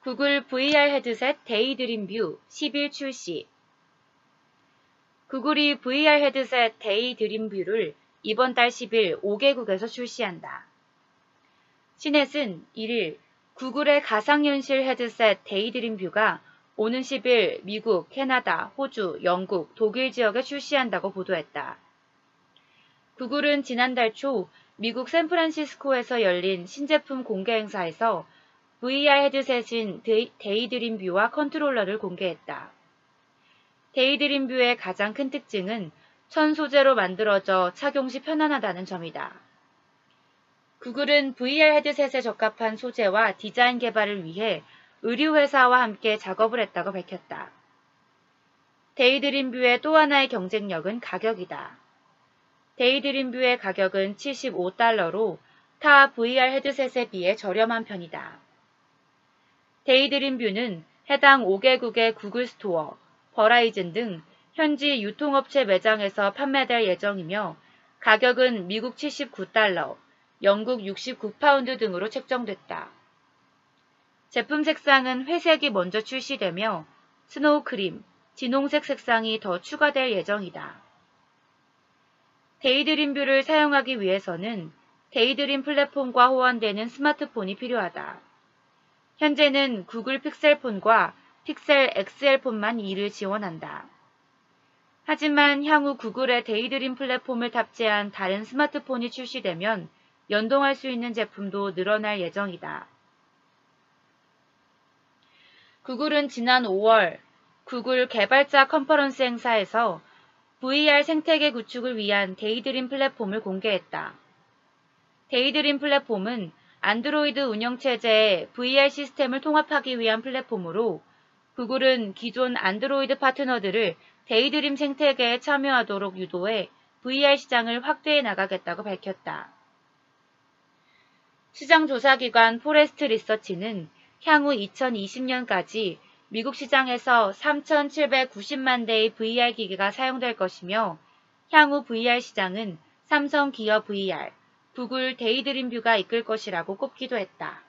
구글 VR 헤드셋 데이드림 뷰 10일 출시. 구글이 VR 헤드셋 데이드림 뷰를 이번 달 10일 5개국에서 출시한다. 시넷은 1일 구글의 가상현실 헤드셋 데이드림 뷰가 오는 10일 미국, 캐나다, 호주, 영국, 독일 지역에 출시한다고 보도했다. 구글은 지난달 초 미국 샌프란시스코에서 열린 신제품 공개 행사에서 VR 헤드셋인 데이드림 뷰와 컨트롤러를 공개했다. 데이드림 뷰의 가장 큰 특징은 천 소재로 만들어져 착용 시 편안하다는 점이다. 구글은 VR 헤드셋에 적합한 소재와 디자인 개발을 위해 의류회사와 함께 작업을 했다고 밝혔다. 데이드림 뷰의 또 하나의 경쟁력은 가격이다. 데이드림 뷰의 가격은 $75로 타 VR 헤드셋에 비해 저렴한 편이다. 데이드림 뷰는 해당 5개국의 구글 스토어, 버라이즌 등 현지 유통업체 매장에서 판매될 예정이며 가격은 미국 $79, 영국 69파운드 등으로 책정됐다. 제품 색상은 회색이 먼저 출시되며 스노우 크림, 진홍색 색상이 더 추가될 예정이다. 데이드림 뷰를 사용하기 위해서는 데이드림 플랫폼과 호환되는 스마트폰이 필요하다. 현재는 구글 픽셀폰과 픽셀 XL폰만 이를 지원한다. 하지만 향후 구글의 데이드림 플랫폼을 탑재한 다른 스마트폰이 출시되면 연동할 수 있는 제품도 늘어날 예정이다. 구글은 지난 5월 구글 개발자 컨퍼런스 행사에서 VR 생태계 구축을 위한 데이드림 플랫폼을 공개했다. 데이드림 플랫폼은 안드로이드 운영체제에 VR 시스템을 통합하기 위한 플랫폼으로 구글은 기존 안드로이드 파트너들을 데이드림 생태계에 참여하도록 유도해 VR 시장을 확대해 나가겠다고 밝혔다. 시장조사기관 포레스트 리서치는 향후 2020년까지 미국 시장에서 3,790만 대의 VR 기기가 사용될 것이며 향후 VR 시장은 삼성 기어 VR, 구글 데이드림 뷰가 이끌 것이라고 꼽기도 했다.